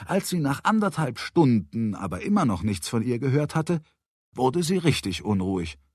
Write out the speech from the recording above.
Als sie nach 1,5 Stunden aber immer noch nichts von ihr gehört hatte, wurde sie richtig unruhig.